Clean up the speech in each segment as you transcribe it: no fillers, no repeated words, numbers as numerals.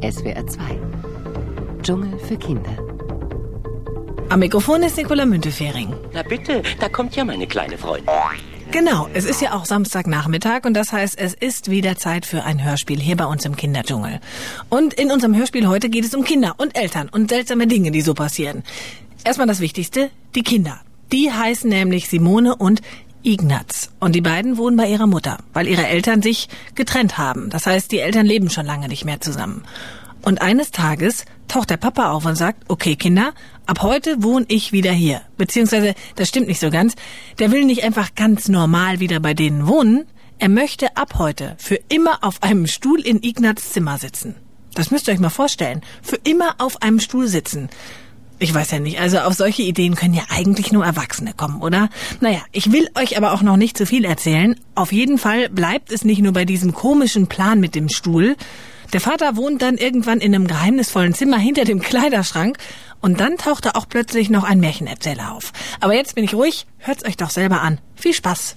SWR 2. Dschungel für Kinder. Am Mikrofon ist Nicola Müntefering. Na bitte, da kommt ja meine kleine Freundin. Genau, es ist ja auch Samstagnachmittag und das heißt, es ist wieder Zeit für ein Hörspiel hier bei uns im Kinderdschungel. Und in unserem Hörspiel heute geht es um Kinder und Eltern und seltsame Dinge, die so passieren. Erstmal das Wichtigste, die Kinder. Die heißen nämlich Simone und Ignaz. Und die beiden wohnen bei ihrer Mutter, weil ihre Eltern sich getrennt haben. Das heißt, die Eltern leben schon lange nicht mehr zusammen. Und eines Tages taucht der Papa auf und sagt, okay Kinder, ab heute wohne ich wieder hier. Beziehungsweise, das stimmt nicht so ganz, der will nicht einfach ganz normal wieder bei denen wohnen, er möchte ab heute für immer auf einem Stuhl in Ignaz' Zimmer sitzen. Das müsst ihr euch mal vorstellen, für immer auf einem Stuhl sitzen. Ich weiß ja nicht, also auf solche Ideen können ja eigentlich nur Erwachsene kommen, oder? Naja, ich will euch aber auch noch nicht zu viel erzählen. Auf jeden Fall bleibt es nicht nur bei diesem komischen Plan mit dem Stuhl. Der Vater wohnt dann irgendwann in einem geheimnisvollen Zimmer hinter dem Kleiderschrank und dann taucht da auch plötzlich noch ein Märchenerzähler auf. Aber jetzt bin ich ruhig, hört's euch doch selber an. Viel Spaß!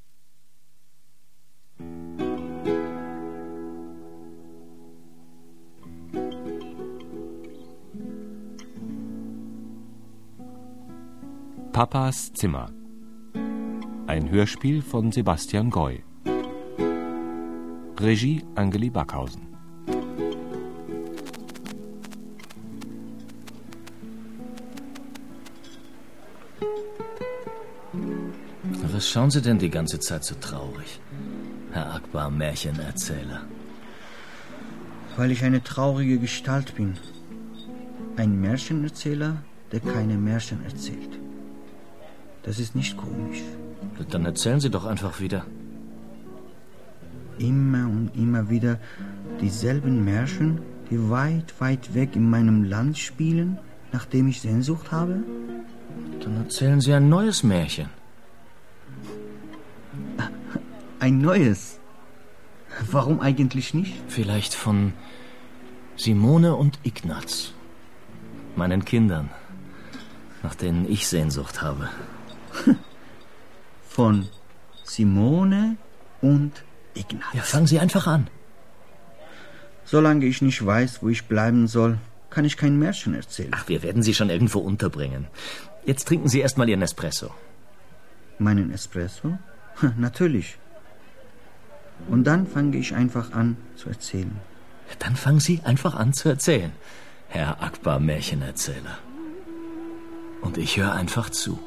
Papas Zimmer. Ein Hörspiel von Sebastian Goy. Regie Angeli Backhausen. Was schauen Sie denn die ganze Zeit so traurig, Herr Akbar Märchenerzähler? Weil ich eine traurige Gestalt bin. Ein Märchenerzähler, der keine Märchen erzählt. Das ist nicht komisch. Dann erzählen Sie doch einfach wieder. Immer und immer wieder dieselben Märchen, die weit, weit weg in meinem Land spielen, nachdem ich Sehnsucht habe? Dann erzählen Sie ein neues Märchen. Ein neues? Warum eigentlich nicht? Vielleicht von Simone und Ignaz. Meinen Kindern, nach denen ich Sehnsucht habe. Von Simone und Ignaz. Ja, fangen Sie einfach an. Solange ich nicht weiß, wo ich bleiben soll, kann ich kein Märchen erzählen. Ach, wir werden Sie schon irgendwo unterbringen. Jetzt trinken Sie erstmal Ihren Espresso. Meinen Espresso? Natürlich. Und dann fange ich einfach an zu erzählen. Dann fangen Sie einfach an zu erzählen, Herr Akbar Märchenerzähler. Und ich höre einfach zu.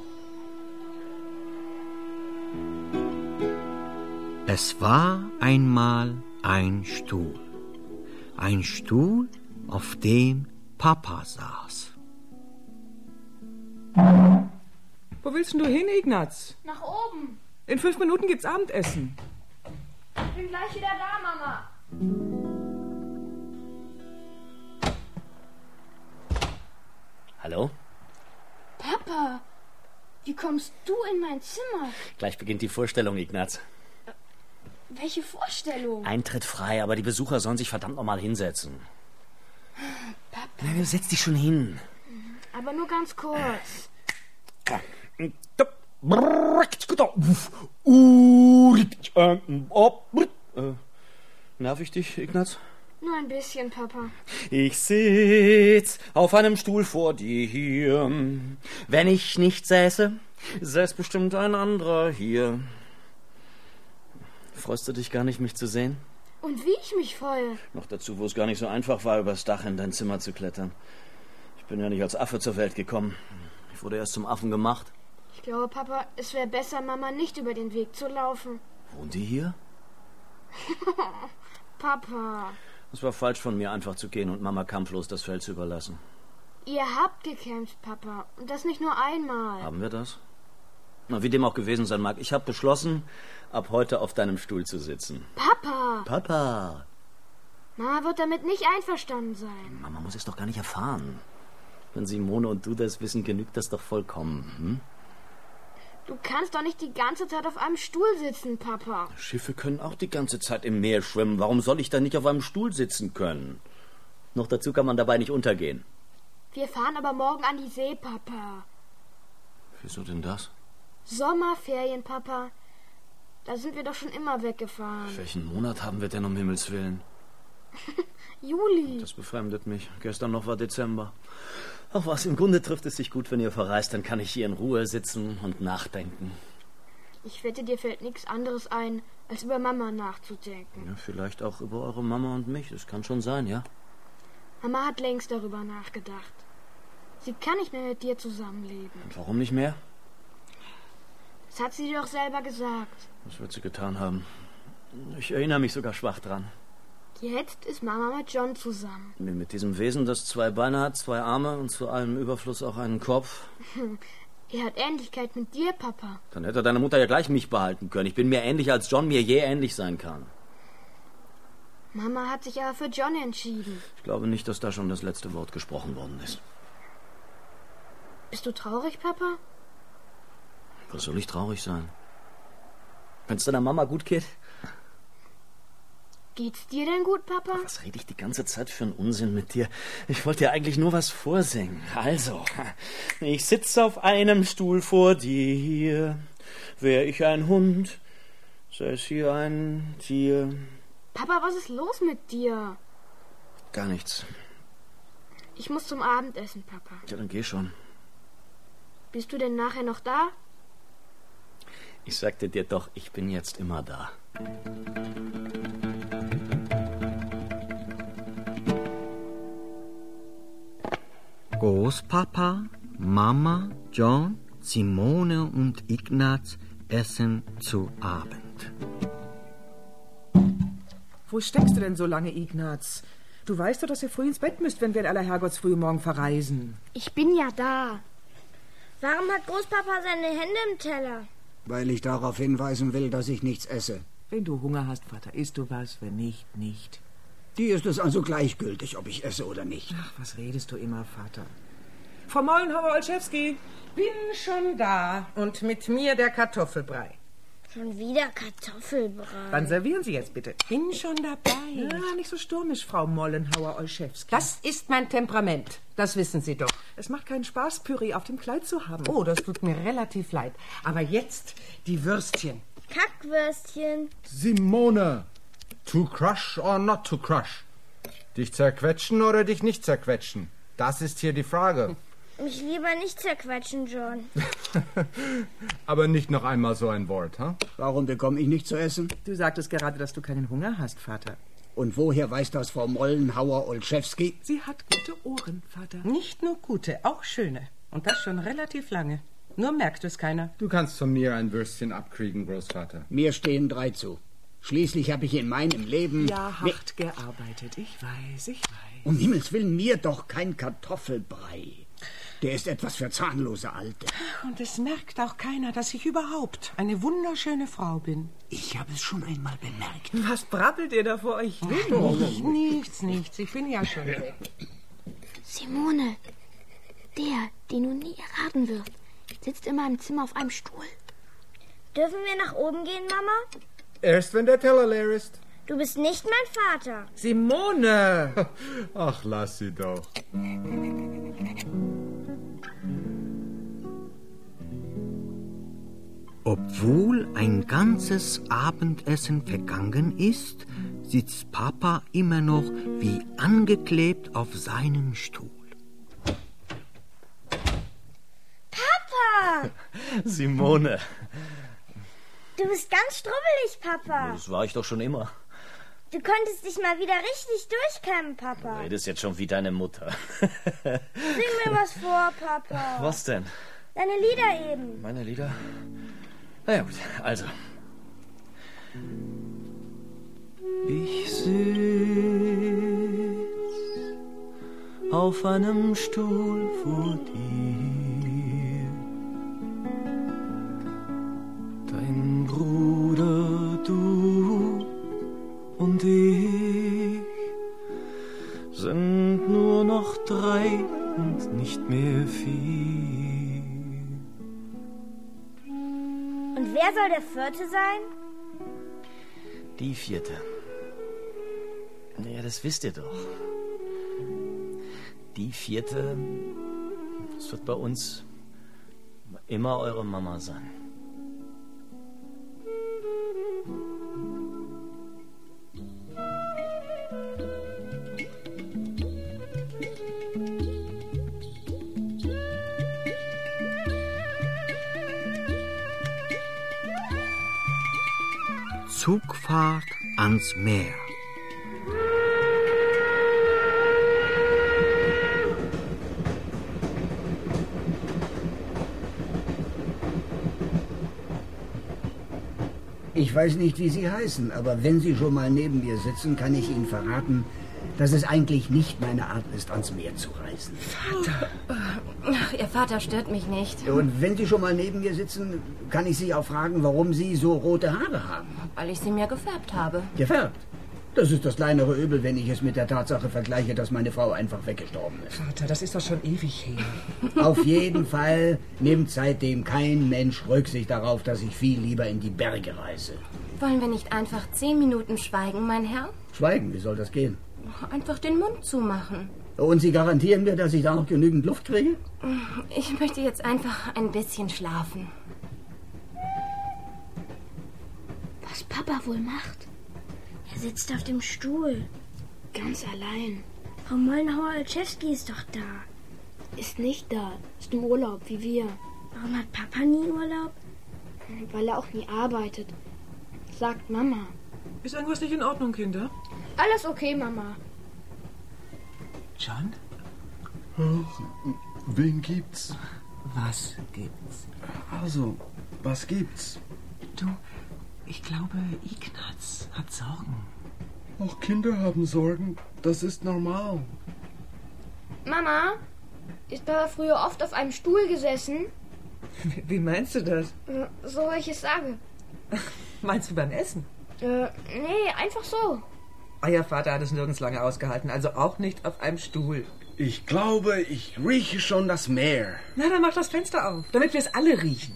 Es war einmal ein Stuhl. Ein Stuhl, auf dem Papa saß. Wo willst denn du hin, Ignaz? Nach oben. In 5 Minuten gibt's Abendessen. Ich bin gleich wieder da, Mama. Hallo? Papa, wie kommst du in mein Zimmer? Gleich beginnt die Vorstellung, Ignaz. Welche Vorstellung? Eintritt frei, aber die Besucher sollen sich verdammt nochmal hinsetzen. Papa. Na, setz dich schon hin. Aber nur ganz kurz. Nerv ich dich, Ignaz? Nur ein bisschen, Papa. Ich sitz auf einem Stuhl vor dir hier. Wenn ich nicht säße, säß bestimmt ein anderer hier. Freust du dich gar nicht, mich zu sehen? Und wie ich mich freue. Noch dazu, wo es gar nicht so einfach war, übers Dach in dein Zimmer zu klettern. Ich bin ja nicht als Affe zur Welt gekommen. Ich wurde erst zum Affen gemacht. Ich glaube, Papa, es wäre besser, Mama nicht über den Weg zu laufen. Wohnt die hier? Papa. Es war falsch von mir, einfach zu gehen und Mama kampflos das Feld zu überlassen. Ihr habt gekämpft, Papa. Und das nicht nur einmal. Haben wir das? Na, wie dem auch gewesen sein mag. Ich habe beschlossen, ab heute auf deinem Stuhl zu sitzen. Papa! Papa! Mama wird damit nicht einverstanden sein. Mama muss es doch gar nicht erfahren. Wenn Simone und du das wissen, genügt das doch vollkommen. Hm? Du kannst doch nicht die ganze Zeit auf einem Stuhl sitzen, Papa. Schiffe können auch die ganze Zeit im Meer schwimmen. Warum soll ich dann nicht auf einem Stuhl sitzen können? Noch dazu kann man dabei nicht untergehen. Wir fahren aber morgen an die See, Papa. Wieso denn das? Sommerferien, Papa. Da sind wir doch schon immer weggefahren. Welchen Monat haben wir denn, um Himmels Willen? Juli. Das befremdet mich. Gestern noch war Dezember. Ach was, im Grunde trifft es sich gut, wenn ihr verreist. Dann kann ich hier in Ruhe sitzen und nachdenken. Ich wette, dir fällt nichts anderes ein, als über Mama nachzudenken. Ja, vielleicht auch über eure Mama und mich. Das kann schon sein, ja? Mama hat längst darüber nachgedacht. Sie kann nicht mehr mit dir zusammenleben. Und warum nicht mehr? Das hat sie dir doch selber gesagt. Was wird sie getan haben? Ich erinnere mich sogar schwach dran. Jetzt ist Mama mit John zusammen. Mit diesem Wesen, das 2 Beine hat, 2 Arme und zu allem Überfluss auch einen Kopf. Er hat Ähnlichkeit mit dir, Papa. Dann hätte deine Mutter ja gleich mich behalten können. Ich bin mir ähnlicher, als John mir je ähnlich sein kann. Mama hat sich aber für John entschieden. Ich glaube nicht, dass da schon das letzte Wort gesprochen worden ist. Bist du traurig, Papa? Was soll ich traurig sein? Wenn's deiner Mama gut geht? Geht's dir denn gut, Papa? Was rede ich die ganze Zeit für einen Unsinn mit dir? Ich wollte dir eigentlich nur was vorsingen. Also, ich sitze auf einem Stuhl vor dir. Wär ich ein Hund, sei es hier ein Tier. Papa, was ist los mit dir? Gar nichts. Ich muss zum Abendessen, Papa. Ja, dann geh schon. Bist du denn nachher noch da? Ich sagte dir doch, ich bin jetzt immer da. Großpapa, Mama, John, Simone und Ignaz essen zu Abend. Wo steckst du denn so lange, Ignaz? Du weißt doch, dass ihr früh ins Bett müsst, wenn wir in aller Herrgottsfrühe morgen verreisen. Ich bin ja da. Warum hat Großpapa seine Hände im Teller? Weil ich darauf hinweisen will, dass ich nichts esse. Wenn du Hunger hast, Vater, isst du was, wenn nicht, nicht. Dir ist es also gleichgültig, ob ich esse oder nicht. Ach, was redest du immer, Vater? Frau Mollenhauer-Olszewski, bin schon da. Und mit mir der Kartoffelbrei. Schon wieder Kartoffelbrei. Dann servieren Sie jetzt bitte. Bin schon dabei. Ja, nicht so stürmisch, Frau Mollenhauer-Olszewski. Das ist mein Temperament. Das wissen Sie doch. Es macht keinen Spaß, Püree auf dem Kleid zu haben. Oh, das tut mir relativ leid. Aber jetzt die Würstchen. Kackwürstchen. Simone, to crush or not to crush? Dich zerquetschen oder dich nicht zerquetschen? Das ist hier die Frage. Mich lieber nicht zerquetschen, John. Aber nicht noch einmal so ein Wort, ha? Warum bekomme ich nicht zu essen? Du sagtest gerade, dass du keinen Hunger hast, Vater. Und woher weiß das Frau Mollenhauer-Olszewski? Sie hat gute Ohren, Vater. Nicht nur gute, auch schöne. Und das schon relativ lange. Nur merkt es keiner. Du kannst von mir ein Würstchen abkriegen, Großvater. Mir stehen 3 zu. Schließlich habe ich in meinem Leben... Ja, hart gearbeitet. Ich weiß. Um Himmels Willen, mir doch kein Kartoffelbrei. Der ist etwas für zahnlose Alte. Und es merkt auch keiner, dass ich überhaupt eine wunderschöne Frau bin. Ich habe es schon einmal bemerkt. Was brabbelt ihr da vor euch hin? Nichts. Ich bin ja schon weg. Simone, den du nie erraten wirst, sitzt in meinem Zimmer auf einem Stuhl. Dürfen wir nach oben gehen, Mama? Erst wenn der Teller leer ist. Du bist nicht mein Vater. Simone! Ach, lass sie doch. Obwohl ein ganzes Abendessen vergangen ist, sitzt Papa immer noch wie angeklebt auf seinem Stuhl. Papa! Simone. Du bist ganz strubbelig, Papa. Das war ich doch schon immer. Du konntest dich mal wieder richtig durchkämmen, Papa. Du redest jetzt schon wie deine Mutter. Sing mir was vor, Papa. Was denn? Deine Lieder eben. Meine Lieder? Na ja, gut, also. Ich sitz auf einem Stuhl vor dir. Dein Bruder, du und ich sind nur noch 3 und nicht mehr 4. Und wer soll der 4. sein? Die 4. Naja, das wisst ihr doch. Die 4. Das wird bei uns immer eure Mama sein. Zugfahrt ans Meer. Ich weiß nicht, wie Sie heißen, aber wenn Sie schon mal neben mir sitzen, kann ich Ihnen verraten, dass es eigentlich nicht meine Art ist, ans Meer zu reisen. Vater! Ach, Ihr Vater stört mich nicht. Und wenn Sie schon mal neben mir sitzen, kann ich Sie auch fragen, warum Sie so rote Haare haben. Weil ich sie mir gefärbt habe. Gefärbt? Das ist das kleinere Übel, wenn ich es mit der Tatsache vergleiche, dass meine Frau einfach weggestorben ist. Vater, das ist doch schon ewig her. Auf jeden Fall nimmt seitdem kein Mensch Rücksicht darauf, dass ich viel lieber in die Berge reise. Wollen wir nicht einfach 10 Minuten schweigen, mein Herr? Schweigen, wie soll das gehen? Einfach den Mund zumachen. Und Sie garantieren mir, dass ich da noch genügend Luft kriege? Ich möchte jetzt einfach ein bisschen schlafen. Was Papa wohl macht? Er sitzt auf dem Stuhl. Ganz allein. Frau Mollenhauer-Olszewski ist doch da. Ist nicht da. Ist im Urlaub, wie wir. Warum hat Papa nie Urlaub? Weil er auch nie arbeitet. Sagt Mama. Ist irgendwas nicht in Ordnung, Kinder? Alles okay, Mama. John? Ach, wen gibt's? Was gibt's? Also, was gibt's? Du, ich glaube, Ignaz hat Sorgen. Auch Kinder haben Sorgen. Das ist normal. Mama, ist Papa früher oft auf einem Stuhl gesessen? Wie meinst du das? So, wie ich es sage. Meinst du beim Essen? Nee, einfach so. Euer Vater hat es nirgends lange ausgehalten, also auch nicht auf einem Stuhl. Ich glaube, ich rieche schon das Meer. Na, dann mach das Fenster auf, damit wir es alle riechen.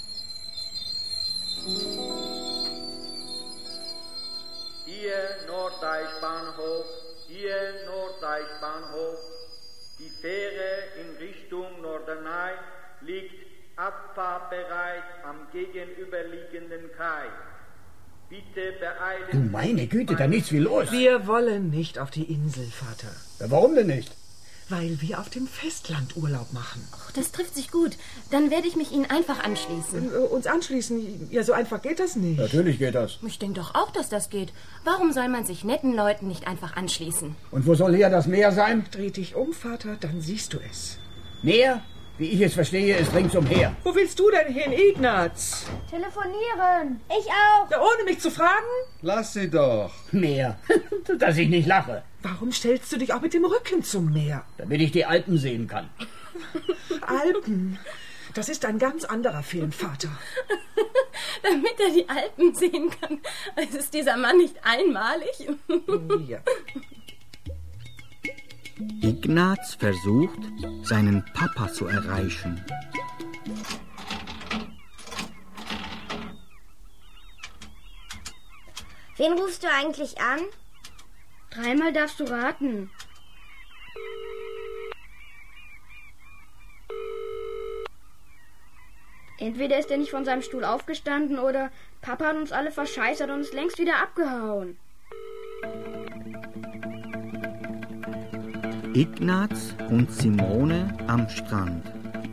Hier Norddeich-Bahnhof, hier Norddeich-Bahnhof. Die Fähre in Richtung Norderney liegt abfahrbereit am gegenüberliegenden Kai. Bitte beeilen. Du meine Güte, da nichts wie los. Wir wollen nicht auf die Insel, Vater. Ja, warum denn nicht? Weil wir auf dem Festland Urlaub machen. Oh, das trifft sich gut. Dann werde ich mich Ihnen einfach anschließen. Uns anschließen? Ja, so einfach geht das nicht. Natürlich geht das. Ich denke doch auch, dass das geht. Warum soll man sich netten Leuten nicht einfach anschließen? Und wo soll hier das Meer sein? Dreh dich um, Vater, dann siehst du es. Meer? Wie ich es verstehe, ist ringsumher. Wo willst du denn hin, Ignaz? Telefonieren. Ich auch. Ja, ohne mich zu fragen? Lass sie doch. Meer. Dass ich nicht lache. Warum stellst du dich auch mit dem Rücken zum Meer? Damit ich die Alpen sehen kann. Alpen? Das ist ein ganz anderer Film, Vater. Damit er die Alpen sehen kann. Ist dieser Mann nicht einmalig? Ja. Ignaz versucht, seinen Papa zu erreichen. Wen rufst du eigentlich an? 3-mal darfst du raten. Entweder ist er nicht von seinem Stuhl aufgestanden oder Papa hat uns alle verscheißert und ist längst wieder abgehauen. Ignaz und Simone am Strand.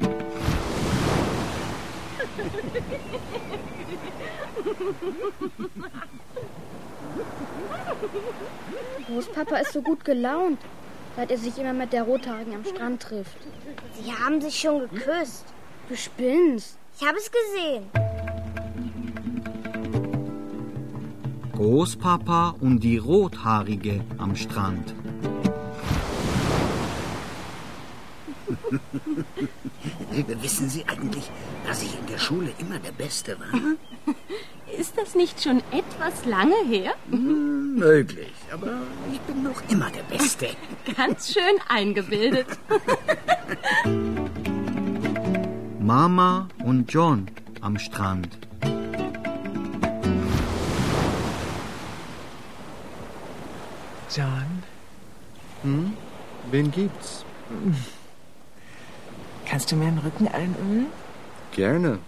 Großpapa ist so gut gelaunt, seit er sich immer mit der Rothaarigen am Strand trifft. Sie haben sich schon geküsst. Du spinnst. Ich habe es gesehen. Großpapa und die Rothaarige am Strand. Wissen Sie eigentlich, dass ich in der Schule immer der Beste war? Ist das nicht schon etwas lange her? Möglich, aber ich bin noch immer der Beste. Ganz schön eingebildet. Mama und John am Strand. John? Wen gibt's? Kannst du mir den Rücken einölen? Gerne.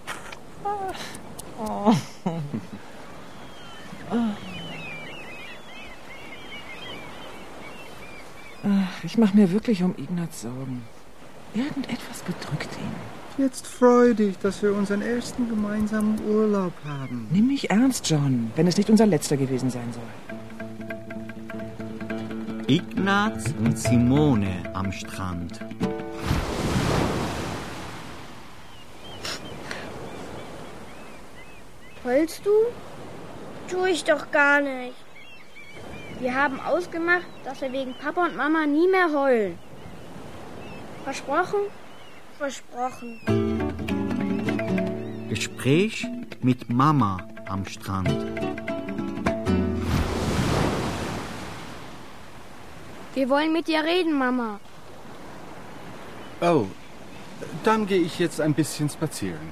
Oh. Ich mache mir wirklich um Ignaz Sorgen. Irgendetwas bedrückt ihn. Jetzt freu dich, dass wir unseren ersten gemeinsamen Urlaub haben. Nimm mich ernst, John, wenn es nicht unser letzter gewesen sein soll. Ignaz und Simone am Strand. Heulst du? Tu ich doch gar nicht. Wir haben ausgemacht, dass wir wegen Papa und Mama nie mehr heulen. Versprochen? Versprochen. Gespräch mit Mama am Strand. Wir wollen mit dir reden, Mama. Oh, dann gehe ich jetzt ein bisschen spazieren.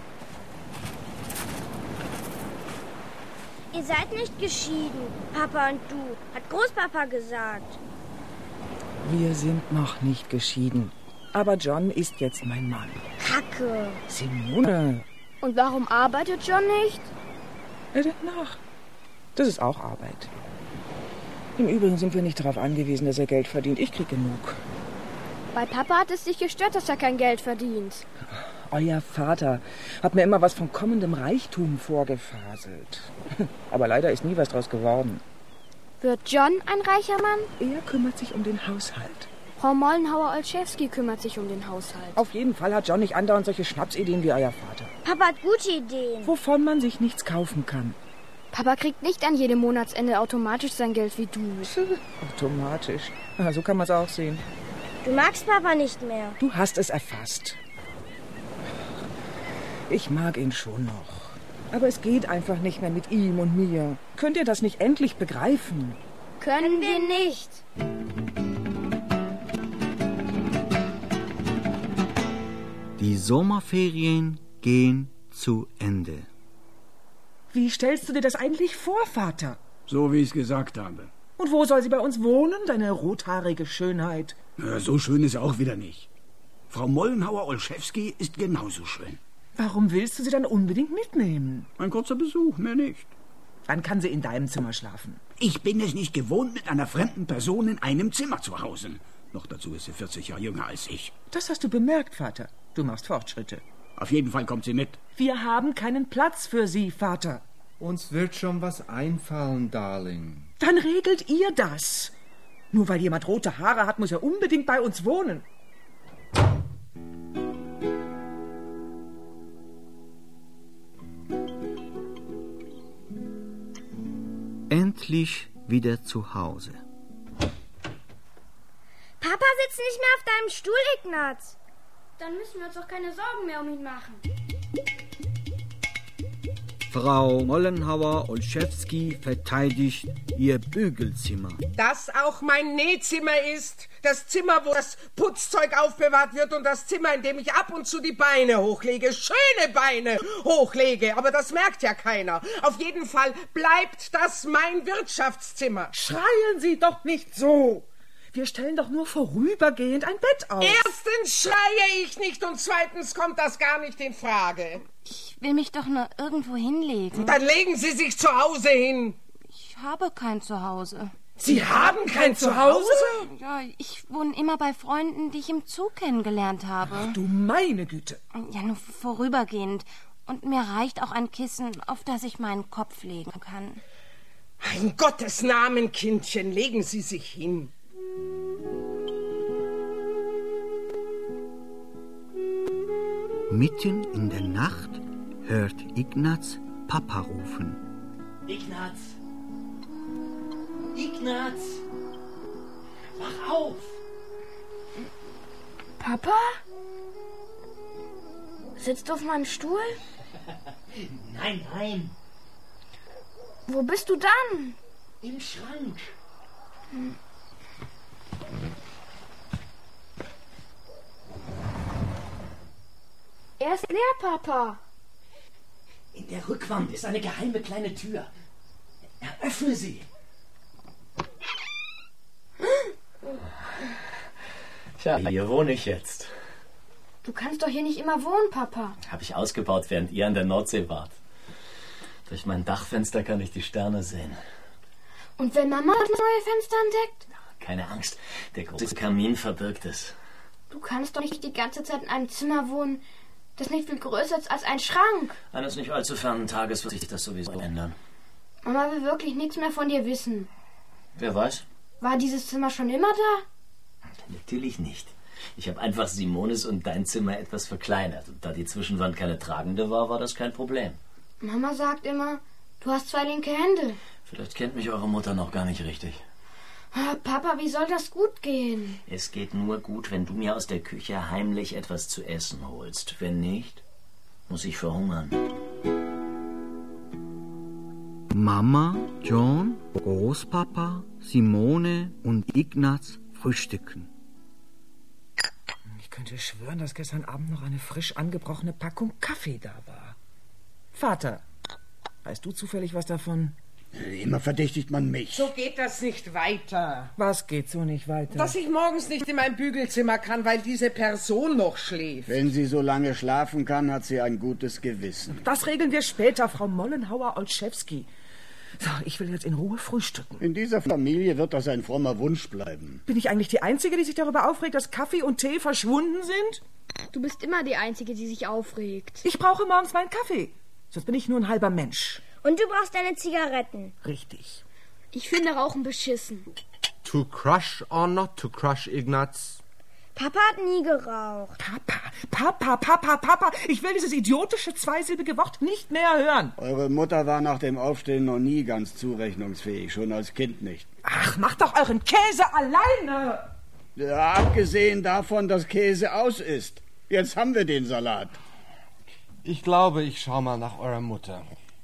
Ihr seid nicht geschieden, Papa und du, hat Großpapa gesagt. Wir sind noch nicht geschieden. Aber John ist jetzt mein Mann. Kacke. Simone. Und warum arbeitet John nicht? Er denkt nach. Das ist auch Arbeit. Im Übrigen sind wir nicht darauf angewiesen, dass er Geld verdient. Ich krieg genug. Bei Papa hat es dich gestört, dass er kein Geld verdient. Euer Vater hat mir immer was von kommendem Reichtum vorgefaselt. Aber leider ist nie was draus geworden. Wird John ein reicher Mann? Er kümmert sich um den Haushalt. Frau Mollenhauer-Olszewski kümmert sich um den Haushalt. Auf jeden Fall hat John nicht andauernd solche Schnapsideen wie euer Vater. Papa hat gute Ideen. Wovon man sich nichts kaufen kann. Papa kriegt nicht an jedem Monatsende automatisch sein Geld wie du. Automatisch? Ja, so kann man es auch sehen. Du magst Papa nicht mehr. Du hast es erfasst. Ich mag ihn schon noch. Aber es geht einfach nicht mehr mit ihm und mir. Könnt ihr das nicht endlich begreifen? Können wir nicht. Die Sommerferien gehen zu Ende. Wie stellst du dir das eigentlich vor, Vater? So, wie ich es gesagt habe. Und wo soll sie bei uns wohnen, deine rothaarige Schönheit? Na, so schön ist sie auch wieder nicht. Frau Mollenhauer-Olszewski ist genauso schön. Warum willst du sie dann unbedingt mitnehmen? Ein kurzer Besuch, mehr nicht. Dann kann sie in deinem Zimmer schlafen. Ich bin es nicht gewohnt, mit einer fremden Person in einem Zimmer zu hausen. Noch dazu ist sie 40 Jahre jünger als ich. Das hast du bemerkt, Vater. Du machst Fortschritte. Auf jeden Fall kommt sie mit. Wir haben keinen Platz für sie, Vater. Uns wird schon was einfallen, Darling. Dann regelt ihr das. Nur weil jemand rote Haare hat, muss er unbedingt bei uns wohnen. Endlich wieder zu Hause. Papa sitzt nicht mehr auf deinem Stuhl, Ignaz. Dann müssen wir uns doch keine Sorgen mehr um ihn machen. Frau Mollenhauer-Olszewski verteidigt ihr Bügelzimmer. Das auch mein Nähzimmer ist. Das Zimmer, wo das Putzzeug aufbewahrt wird und das Zimmer, in dem ich ab und zu die Beine hochlege. Schöne Beine hochlege, aber das merkt ja keiner. Auf jeden Fall bleibt das mein Wirtschaftszimmer. Schreien Sie doch nicht so. Wir stellen doch nur vorübergehend ein Bett auf. Erstens schreie ich nicht und zweitens kommt das gar nicht in Frage. Ich will mich doch nur irgendwo hinlegen. Dann legen Sie sich zu Hause hin. Ich habe kein Zuhause. Sie haben kein Zuhause? Ja, ich wohne immer bei Freunden, die ich im Zug kennengelernt habe. Ach du meine Güte. Ja, nur vorübergehend. Und mir reicht auch ein Kissen, auf das ich meinen Kopf legen kann. In Gottes Namen, Kindchen, legen Sie sich hin. Mitten in der Nacht hört Ignaz Papa rufen. Ignaz! Ignaz! Wach auf! Papa? Sitzt du auf meinem Stuhl? Nein, nein. Wo bist du dann? Im Schrank. Er ist leer, Papa. In der Rückwand ist eine geheime kleine Tür. Eröffne sie. Tja, hier wohne ich jetzt. Du kannst doch hier nicht immer wohnen, Papa. Habe ich ausgebaut, während ihr an der Nordsee wart. Durch mein Dachfenster kann ich die Sterne sehen. Und wenn Mama das neue Fenster entdeckt? Keine Angst, der große Kamin verbirgt es. Du kannst doch nicht die ganze Zeit in einem Zimmer wohnen, das nicht viel größer ist als ein Schrank. Eines nicht allzu fernen Tages wird sich das sowieso ändern. Mama will wirklich nichts mehr von dir wissen. Wer weiß? War dieses Zimmer schon immer da? Natürlich nicht. Ich habe einfach Simones und dein Zimmer etwas verkleinert. Und da die Zwischenwand keine tragende war, war das kein Problem. Mama sagt immer, du hast 2 linke Hände. Vielleicht kennt mich eure Mutter noch gar nicht richtig. Papa, wie soll das gut gehen? Es geht nur gut, wenn du mir aus der Küche heimlich etwas zu essen holst. Wenn nicht, muss ich verhungern. Mama, John, Großpapa, Simone und Ignaz frühstücken. Ich könnte schwören, dass gestern Abend noch eine frisch angebrochene Packung Kaffee da war. Vater, weißt du zufällig was davon? Immer verdächtigt man mich. So geht das nicht weiter. Was geht so nicht weiter? Dass ich morgens nicht in mein Bügelzimmer kann, weil diese Person noch schläft. Wenn sie so lange schlafen kann, hat sie ein gutes Gewissen. Das regeln wir später, Frau Mollenhauer-Olszewski. So, ich will jetzt in Ruhe frühstücken. In dieser Familie wird das ein frommer Wunsch bleiben. Bin ich eigentlich die Einzige, die sich darüber aufregt, dass Kaffee und Tee verschwunden sind? Du bist immer die Einzige, die sich aufregt. Ich brauche morgens meinen Kaffee. Sonst bin ich nur ein halber Mensch. Und du brauchst deine Zigaretten. Richtig. Ich finde Rauchen beschissen. To crush or not to crush, Ignaz? Papa hat nie geraucht. Papa. Ich will dieses idiotische zweisilbige Wort nicht mehr hören. Eure Mutter war nach dem Aufstehen noch nie ganz zurechnungsfähig, schon als Kind nicht. Ach, macht doch euren Käse alleine. Ja, abgesehen davon, dass Käse aus ist. Jetzt haben wir den Salat. Ich glaube, ich schau mal nach eurer Mutter.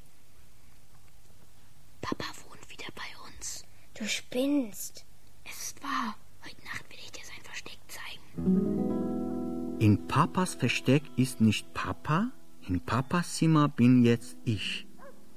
Papa wohnt wieder bei uns. Du spinnst. Es ist wahr. Heute Nacht will ich dir sein Versteck zeigen. In Papas Versteck ist nicht Papa, in Papas Zimmer bin jetzt ich.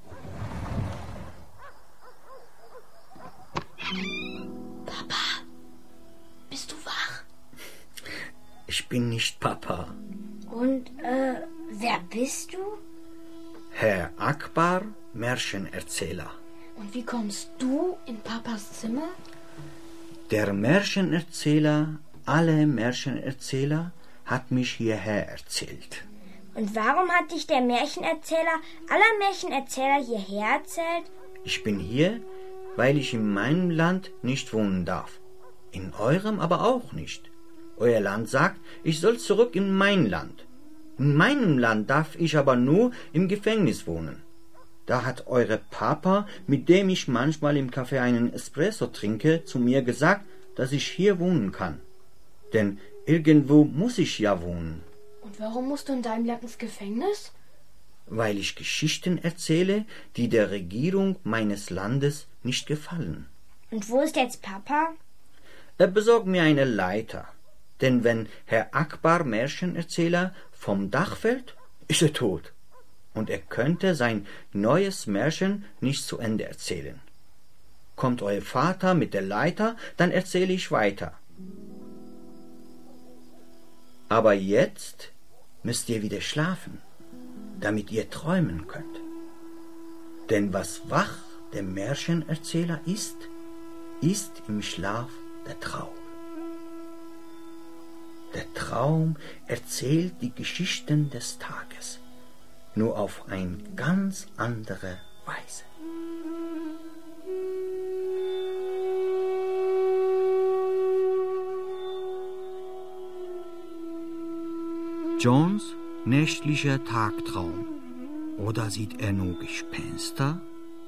Papa, bist du wach? Ich bin nicht Papa. Und, wer bist du? Herr Akbar, Märchenerzähler. Und wie kommst du in Papas Zimmer? Der Märchenerzähler, alle Märchenerzähler, hat mich hierher erzählt. Und warum hat dich der Märchenerzähler aller Märchenerzähler hierher erzählt? Ich bin hier, weil ich in meinem Land nicht wohnen darf. In eurem aber auch nicht. Euer Land sagt, ich soll zurück in mein Land. In meinem Land darf ich aber nur im Gefängnis wohnen. Da hat eure Papa, mit dem ich manchmal im Café einen Espresso trinke, zu mir gesagt, dass ich hier wohnen kann. Denn irgendwo muss ich ja wohnen. Und warum musst du in deinem Land ins Gefängnis? Weil ich Geschichten erzähle, die der Regierung meines Landes nicht gefallen. Und wo ist jetzt Papa? Er besorgt mir eine Leiter. Denn wenn Herr Akbar Märchenerzähler vom Dach fällt, ist er tot. Und er könnte sein neues Märchen nicht zu Ende erzählen. Kommt euer Vater mit der Leiter, dann erzähle ich weiter. Aber jetzt müsst ihr wieder schlafen, damit ihr träumen könnt. Denn was wach der Märchenerzähler ist, ist im Schlaf der Traum. Der Traum erzählt die Geschichten des Tages, nur auf eine ganz andere Weise. Johns nächtlicher Tagtraum. Oder sieht er nur Gespenster?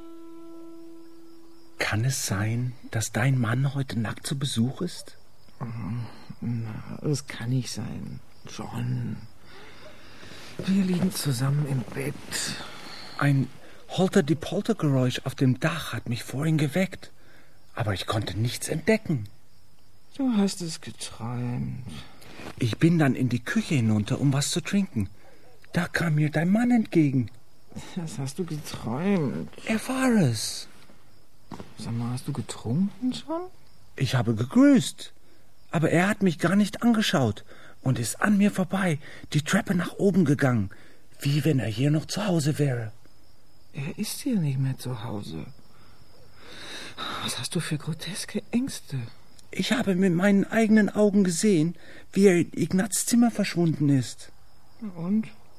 Kann es sein, dass dein Mann heute Nacht zu Besuch ist? Na, das kann nicht sein. John, wir liegen zusammen im Bett. Ein Holter-die-Polter-Geräusch auf dem Dach hat mich vorhin geweckt. Aber ich konnte nichts entdecken. Du hast es geträumt. Ich bin dann in die Küche hinunter, um was zu trinken. Da kam mir dein Mann entgegen. Das hast du geträumt. Er war es. Sag mal, hast du getrunken schon? Ich habe gegrüßt. Aber er hat mich gar nicht angeschaut und ist an mir vorbei, die Treppe nach oben gegangen, wie wenn er hier noch zu Hause wäre. Er ist hier nicht mehr zu Hause. Was hast du für groteske Ängste? Ich habe mit meinen eigenen Augen gesehen, wie er in Ignaz' Zimmer verschwunden ist. Und?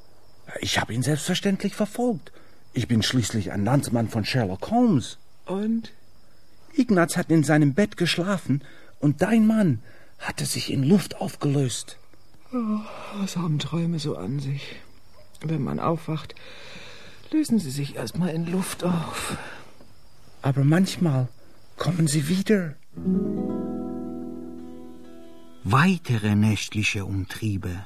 Ich habe ihn selbstverständlich verfolgt. Ich bin schließlich ein Landsmann von Sherlock Holmes. Und? Ignaz hat in seinem Bett geschlafen und dein Mann hatte sich in Luft aufgelöst. Oh, was haben Träume so an sich? Wenn man aufwacht, lösen sie sich erstmal in Luft auf. Aber manchmal kommen sie wieder. Weitere nächtliche Umtriebe.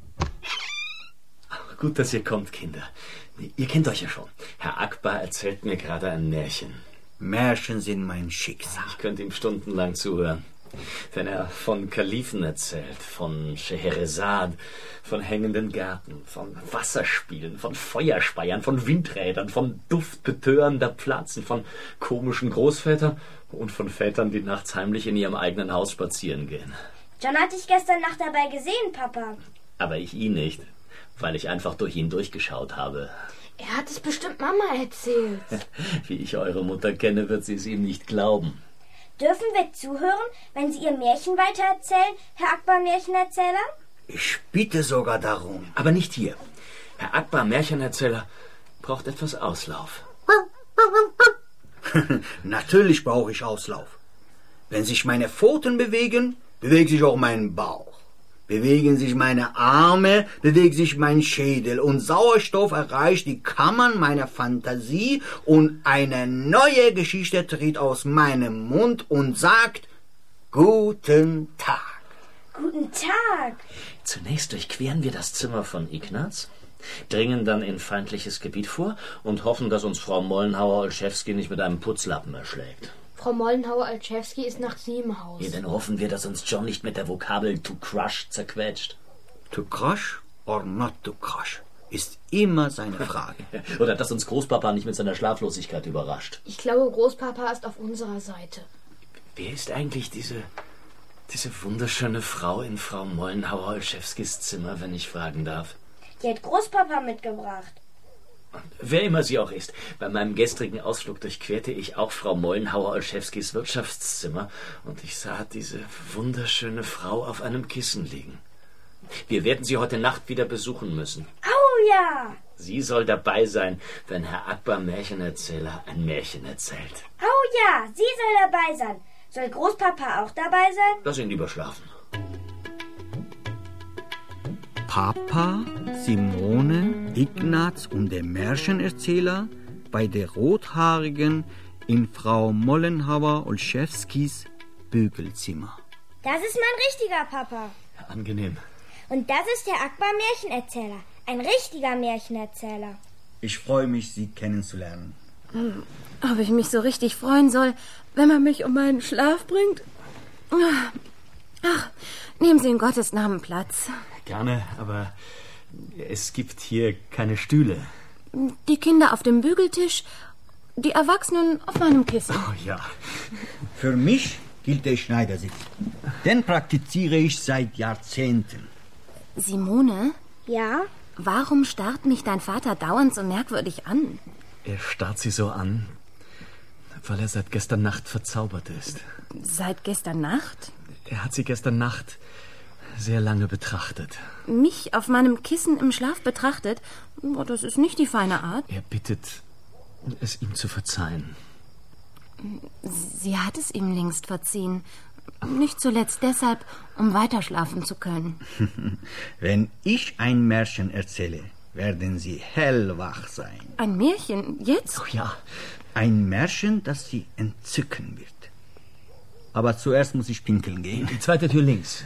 Gut, dass ihr kommt, Kinder. Ihr kennt euch ja schon. Herr Akbar erzählt mir gerade ein Märchen. Märchen sind mein Schicksal. Ich könnte ihm stundenlang zuhören. Wenn er von Kalifen erzählt, von Scheherazade, von hängenden Gärten, von Wasserspielen, von Feuerspeiern, von Windrädern, von duftbetörender Pflanzen, von komischen Großvätern und von Vätern, die nachts heimlich in ihrem eigenen Haus spazieren gehen. John hat dich gestern Nacht dabei gesehen, Papa. Aber ich ihn nicht, weil ich einfach durch ihn durchgeschaut habe. Er hat es bestimmt Mama erzählt. Wie ich eure Mutter kenne, wird sie es ihm nicht glauben. Dürfen wir zuhören, wenn Sie Ihr Märchen weitererzählen, Herr Akbar Märchenerzähler? Ich bitte sogar darum. Aber nicht hier. Herr Akbar Märchenerzähler braucht etwas Auslauf. Natürlich brauche ich Auslauf. Wenn sich meine Pfoten bewegen, bewegt sich auch mein Bauch. Bewegen sich meine Arme, bewegt sich mein Schädel und Sauerstoff erreicht die Kammern meiner Fantasie und eine neue Geschichte tritt aus meinem Mund und sagt Guten Tag. Guten Tag. Zunächst durchqueren wir das Zimmer von Ignaz, dringen dann in feindliches Gebiet vor und hoffen, dass uns Frau Mollenhauer-Olszewski nicht mit einem Putzlappen erschlägt. Frau Mollenhauer-Olszewski ist nachts nie im Haus. Ja, dann hoffen wir, dass uns John nicht mit der Vokabel to crush zerquetscht. To crush or not to crush ist immer seine Frage. Oder dass uns Großpapa nicht mit seiner Schlaflosigkeit überrascht. Ich glaube, Großpapa ist auf unserer Seite. Wer ist eigentlich diese wunderschöne Frau in Frau Mollenhauer-Olszewskis Zimmer, wenn ich fragen darf? Die hat Großpapa mitgebracht. Wer immer sie auch ist, bei meinem gestrigen Ausflug durchquerte ich auch Frau Mollenhauer-Olszewskis Wirtschaftszimmer und ich sah diese wunderschöne Frau auf einem Kissen liegen. Wir werden sie heute Nacht wieder besuchen müssen. Oh ja! Sie soll dabei sein, wenn Herr Akbar Märchenerzähler ein Märchen erzählt. Oh ja, sie soll dabei sein. Soll Großpapa auch dabei sein? Lass ihn lieber schlafen. Papa, Simone, Ignaz und der Märchenerzähler bei der Rothaarigen in Frau Mollenhauer-Olszewskis Bügelzimmer. Das ist mein richtiger Papa. Angenehm. Und das ist der Akbar Märchenerzähler. Ein richtiger Märchenerzähler. Ich freue mich, Sie kennenzulernen. Ob ich mich so richtig freuen soll, wenn man mich um meinen Schlaf bringt? Ach, nehmen Sie in Gottes Namen Platz. Gerne, aber es gibt hier keine Stühle. Die Kinder auf dem Bügeltisch, die Erwachsenen auf meinem Kissen. Oh ja. Für mich gilt der Schneidersitz. Den praktiziere ich seit Jahrzehnten. Simone? Ja? Warum starrt mich dein Vater dauernd so merkwürdig an? Er starrt sie so an, weil er seit gestern Nacht verzaubert ist. Seit gestern Nacht? Er hat sie gestern Nacht sehr lange betrachtet. Mich auf meinem Kissen im Schlaf betrachtet? Oh, das ist nicht die feine Art. Er bittet, es ihm zu verzeihen. Sie hat es ihm längst verziehen. Nicht zuletzt deshalb, um weiterschlafen zu können. Wenn ich ein Märchen erzähle, werden Sie hellwach sein. Ein Märchen? Jetzt? Oh ja. Ein Märchen, das Sie entzücken wird. Aber zuerst muss ich pinkeln gehen. Die zweite Tür links.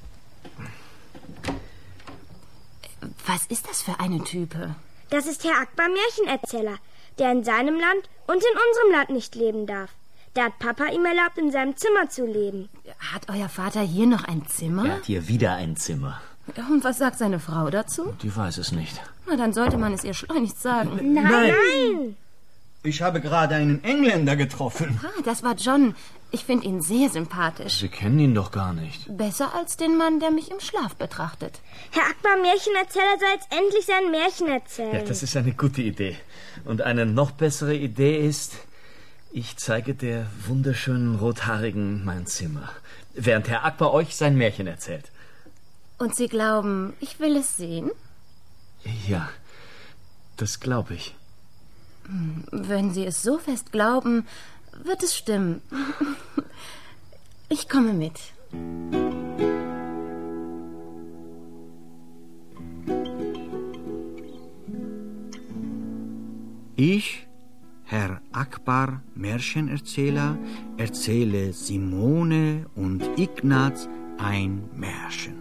Was ist das für eine Type? Das ist Herr Akbar Märchenerzähler, der in seinem Land und in unserem Land nicht leben darf. Da hat Papa ihm erlaubt, in seinem Zimmer zu leben. Hat euer Vater hier noch ein Zimmer? Er hat hier wieder ein Zimmer. Und was sagt seine Frau dazu? Die weiß es nicht. Na, dann sollte man es ihr schleunigst sagen. Nein! Ich habe gerade einen Engländer getroffen. Ah, das war John. Ich finde ihn sehr sympathisch. Sie kennen ihn doch gar nicht. Besser als den Mann, der mich im Schlaf betrachtet. Herr Akbar Märchenerzähler soll jetzt endlich sein Märchen erzählen. Ja, das ist eine gute Idee. Und eine noch bessere Idee ist, ich zeige der wunderschönen Rothaarigen mein Zimmer, während Herr Akbar euch sein Märchen erzählt. Und Sie glauben, ich will es sehen? Ja, Das glaube ich. Wenn Sie es so fest glauben, wird es stimmen. Ich komme mit. Ich, Herr Akbar, Märchenerzähler, erzähle Simone und Ignaz ein Märchen.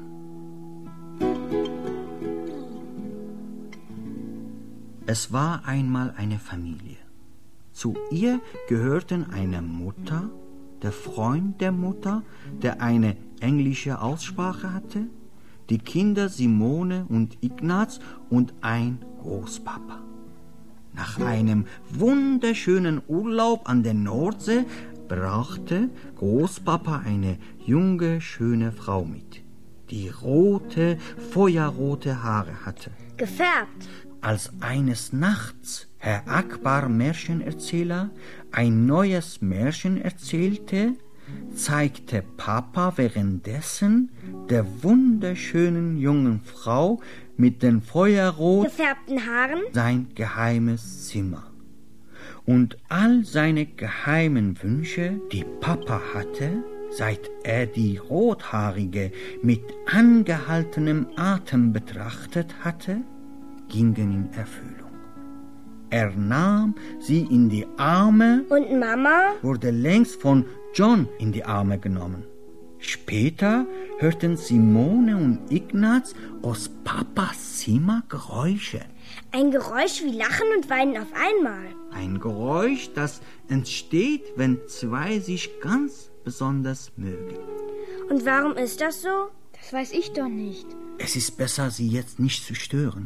Es war einmal eine Familie. Zu ihr gehörten eine Mutter, der Freund der Mutter, der eine englische Aussprache hatte, die Kinder Simone und Ignaz und ein Großpapa. Nach einem wunderschönen Urlaub an der Nordsee brachte Großpapa eine junge, schöne Frau mit, die rote, feuerrote Haare hatte. Gefärbt. Als eines Nachts Herr Akbar, Märchenerzähler, ein neues Märchen erzählte, zeigte Papa währenddessen der wunderschönen jungen Frau mit den feuerrot gefärbten Haaren sein geheimes Zimmer. Und all seine geheimen Wünsche, die Papa hatte, seit er die Rothaarige mit angehaltenem Atem betrachtet hatte, gingen in Erfüllung. Er nahm sie in die Arme und Mama wurde längst von John in die Arme genommen. Später hörten Simone und Ignaz aus Papas Zimmer Geräusche. Ein Geräusch wie Lachen und Weinen auf einmal. Ein Geräusch, das entsteht, wenn zwei sich ganz besonders mögen. Und warum ist das so? Das weiß ich doch nicht. Es ist besser, sie jetzt nicht zu stören.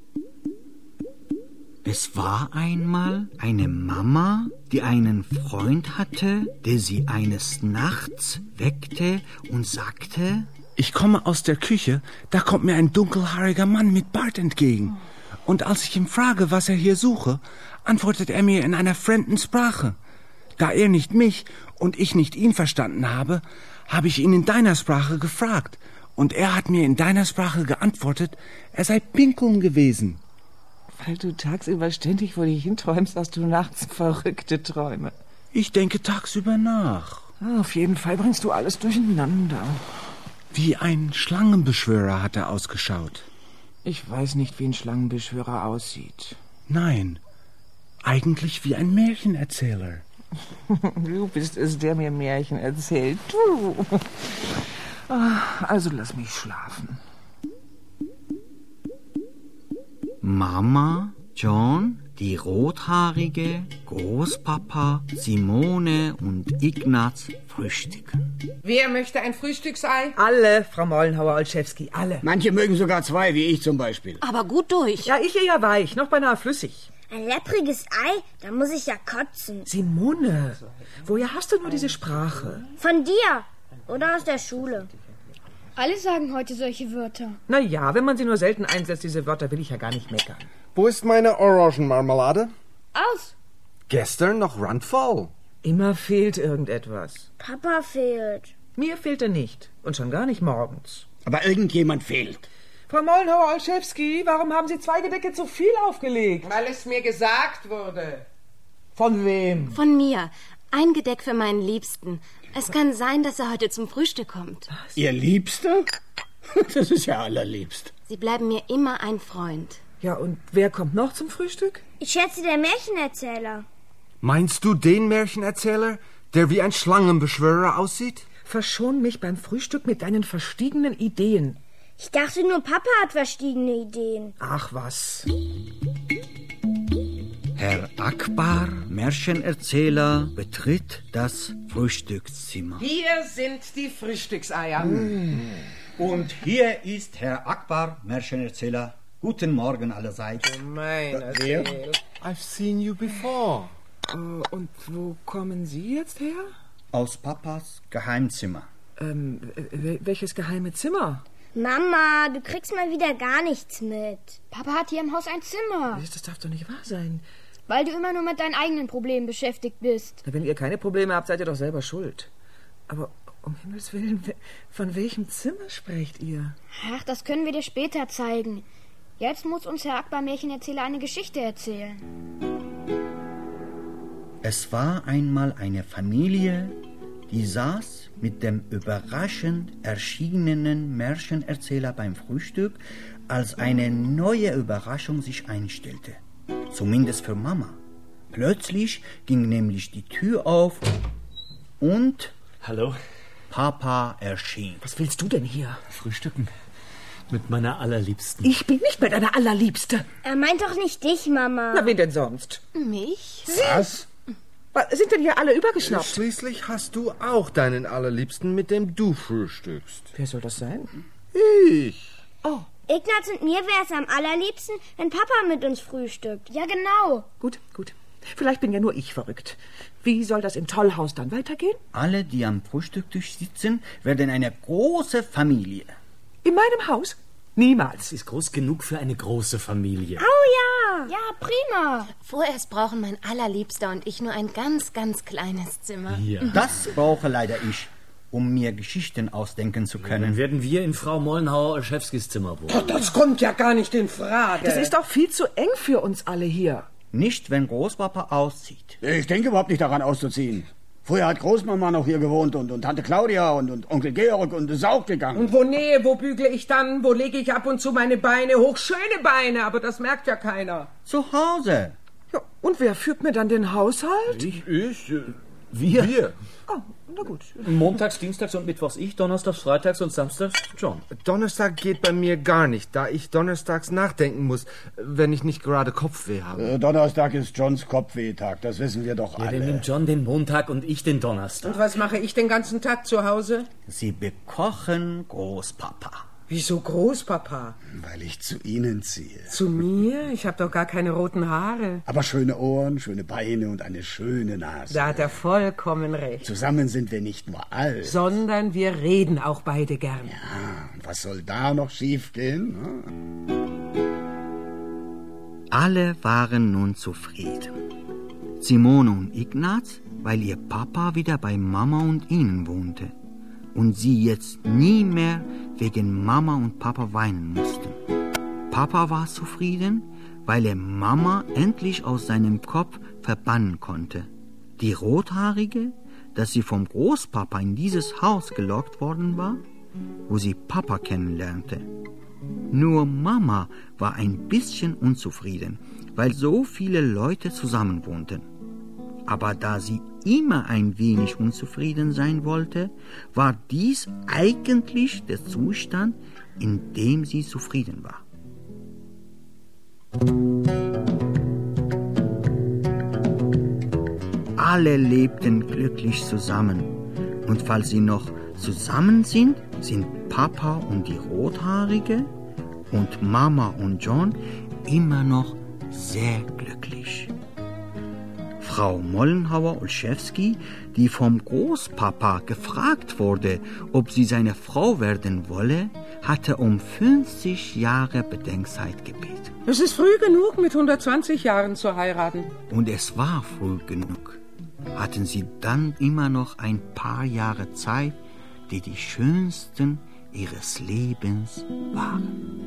Es war einmal eine Mama, die einen Freund hatte, der sie eines Nachts weckte und sagte: Ich komme aus der Küche, da kommt mir ein dunkelhaariger Mann mit Bart entgegen. Und als ich ihn frage, was er hier suche, antwortet er mir in einer fremden Sprache. Da er nicht mich und ich nicht ihn verstanden habe, habe ich ihn in deiner Sprache gefragt. Und er hat mir in deiner Sprache geantwortet, er sei pinkeln gewesen. Weil du tagsüber ständig vor dich hinträumst, hast du nachts verrückte Träume. Ich denke tagsüber nach. Auf jeden Fall bringst du alles durcheinander. Wie ein Schlangenbeschwörer hat er ausgeschaut. Ich weiß nicht, wie ein Schlangenbeschwörer aussieht. Nein, eigentlich wie ein Märchenerzähler. Du bist es, der mir Märchen erzählt. Du. Also lass mich schlafen. Mama, John, die Rothaarige, Großpapa, Simone und Ignaz frühstücken. Wer möchte ein Frühstücksei? Alle, Frau Mollenhauer-Olszewski, alle. Manche mögen sogar 2, wie ich zum Beispiel. Aber gut durch. Ja, ich eher weich, noch beinahe flüssig. Ein leppriges Ei? Da muss ich ja kotzen. Simone, woher hast du nur diese Sprache? Von dir oder aus der Schule. Alle sagen heute solche Wörter. Na ja, wenn man sie nur selten einsetzt, diese Wörter, will ich ja gar nicht meckern. Wo ist meine Orangenmarmelade? Aus. Gestern noch randvoll. Immer fehlt irgendetwas. Papa fehlt. Mir fehlt er nicht. Und schon gar nicht morgens. Aber irgendjemand fehlt. Frau Mollenhauer-Olszewski, warum haben Sie 2 Gedecke zu viel aufgelegt? Weil es mir gesagt wurde. Von wem? Von mir. Ein Gedeck für meinen Liebsten. Es kann sein, dass er heute zum Frühstück kommt. Ihr Liebster? Das ist ja allerliebst. Sie bleiben mir immer ein Freund. Ja, und wer kommt noch zum Frühstück? Ich schätze, der Märchenerzähler. Meinst du den Märchenerzähler, der wie ein Schlangenbeschwörer aussieht? Verschon mich beim Frühstück mit deinen verstiegenen Ideen. Ich dachte nur, Papa hat verstiegene Ideen. Ach was. Herr Akbar, Märchenerzähler, betritt das Frühstückszimmer. Hier sind die Frühstückseier. Und hier ist Herr Akbar, Märchenerzähler. Guten Morgen allerseits. Meiner Wer? Seele. I've seen you before. Und wo kommen Sie jetzt her? Aus Papas Geheimzimmer. Welches geheime Zimmer? Mama, du kriegst mal wieder gar nichts mit. Papa hat hier im Haus ein Zimmer. Das darf doch nicht wahr sein. Weil du immer nur mit deinen eigenen Problemen beschäftigt bist. Wenn ihr keine Probleme habt, seid ihr doch selber schuld. Aber um Himmels Willen, von welchem Zimmer sprecht ihr? Ach, das können wir dir später zeigen. Jetzt muss uns Herr Akbar Märchenerzähler eine Geschichte erzählen. Es war einmal eine Familie, die saß mit dem überraschend erschienenen Märchenerzähler beim Frühstück, als eine neue Überraschung sich einstellte. Zumindest für Mama. Plötzlich ging nämlich die Tür auf und... Hallo? Papa erschien. Was willst du denn hier? Frühstücken. Mit meiner Allerliebsten. Ich bin nicht mehr deine Allerliebste. Er meint doch nicht dich, Mama. Na, wen denn sonst? Mich? Was? Sind denn hier alle übergeschnappt? Schließlich hast du auch deinen Allerliebsten, mit dem du frühstückst. Wer soll das sein? Ich. Oh. Ignaz und mir wäre es am allerliebsten, wenn Papa mit uns frühstückt. Ja, genau. Gut. Vielleicht bin ja nur ich verrückt. Wie soll das im Tollhaus dann weitergehen? Alle, die am Frühstückstisch sitzen, werden eine große Familie. In meinem Haus? Niemals. Es ist groß genug für eine große Familie. Oh ja. Ja, prima. Vorerst brauchen mein Allerliebster und ich nur ein ganz, ganz kleines Zimmer. Ja. Das brauche leider ich, um mir Geschichten ausdenken zu können. Dann werden wir in Frau Mollenhauer-Olszewskis Zimmer wohnen. Oh, das kommt ja gar nicht in Frage. Das ist doch viel zu eng für uns alle hier. Nicht, wenn Großpapa auszieht. Ich denke überhaupt nicht daran, auszuziehen. Früher hat Großmama noch hier gewohnt und Tante Claudia und Onkel Georg und ist auch gegangen. Und wo nähe, wo bügle ich dann? Wo lege ich ab und zu meine Beine? Hochschöne Beine, aber das merkt ja keiner. Zu Hause. Ja, und wer führt mir dann den Haushalt? Wir. Oh, na gut. Montags, Dienstags und Mittwochs ich, Donnerstags, Freitags und Samstags John. Donnerstag geht bei mir gar nicht, da ich donnerstags nachdenken muss, wenn ich nicht gerade Kopfweh habe. Donnerstag ist Johns Kopfwehtag, das wissen wir doch alle. Dann nimmt John den Montag und ich den Donnerstag. Und was mache ich den ganzen Tag zu Hause? Sie bekochen Großpapa. Wieso Großpapa? Weil ich zu Ihnen ziehe. Zu mir? Ich habe doch gar keine roten Haare. Aber schöne Ohren, schöne Beine und eine schöne Nase. Da hat er vollkommen recht. Zusammen sind wir nicht nur alt. Sondern wir reden auch beide gern. Ja, und was soll da noch schiefgehen? Alle waren nun zufrieden. Simone und Ignaz, weil ihr Papa wieder bei Mama und ihnen wohnte. Und sie jetzt nie mehr wegen Mama und Papa weinen mussten. Papa war zufrieden, weil er Mama endlich aus seinem Kopf verbannen konnte. Die Rothaarige, dass sie vom Großpapa in dieses Haus gelockt worden war, wo sie Papa kennenlernte. Nur Mama war ein bisschen unzufrieden, weil so viele Leute zusammen wohnten. Aber da sie immer ein wenig unzufrieden sein wollte, war dies eigentlich der Zustand, in dem sie zufrieden war. Alle lebten glücklich zusammen. Und falls sie noch zusammen sind Papa und die Rothaarige und Mama und John immer noch sehr glücklich. Frau Mollenhauer-Olszewski, die vom Großpapa gefragt wurde, ob sie seine Frau werden wolle, hatte um 50 Jahre Bedenkzeit gebeten. Es ist früh genug, mit 120 Jahren zu heiraten. Und es war früh genug. Hatten sie dann immer noch ein paar Jahre Zeit, die die schönsten ihres Lebens waren.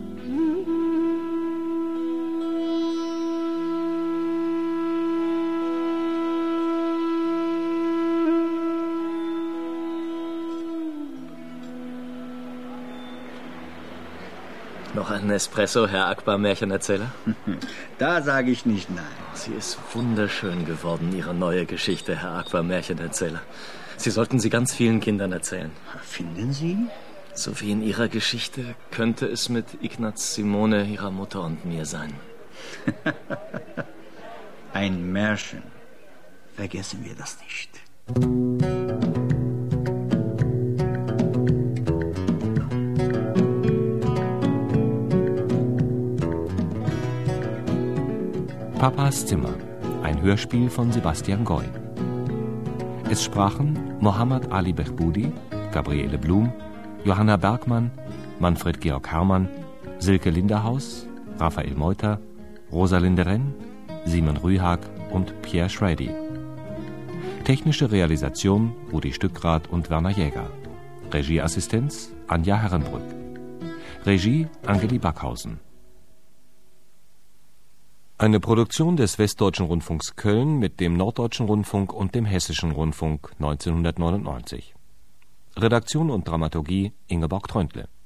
Noch einen Espresso, Herr Akbar Märchenerzähler? Da sage ich nicht nein. Sie ist wunderschön geworden, Ihre neue Geschichte, Herr Akbar Märchenerzähler. Sie sollten sie ganz vielen Kindern erzählen. Finden Sie? So wie in Ihrer Geschichte könnte es mit Ignaz, Simone, Ihrer Mutter und mir sein. Ein Märchen. Vergessen wir das nicht. Papas Zimmer, ein Hörspiel von Sebastian Goy. Es sprachen Mohammad Ali Behboudi, Gabriele Blum, Johanna Bergmann, Manfred Georg Herrmann, Silke Linderhaus, Raphael Meuter, Rosalinde Renn, Simon Rühag und Pierre Schrady. Technische Realisation Rudi Stückrath und Werner Jäger. Regieassistenz Anja Herrenbrück. Regie Angeli Backhausen. Eine Produktion des Westdeutschen Rundfunks Köln mit dem Norddeutschen Rundfunk und dem Hessischen Rundfunk 1999. Redaktion und Dramaturgie Ingeborg Treuntle.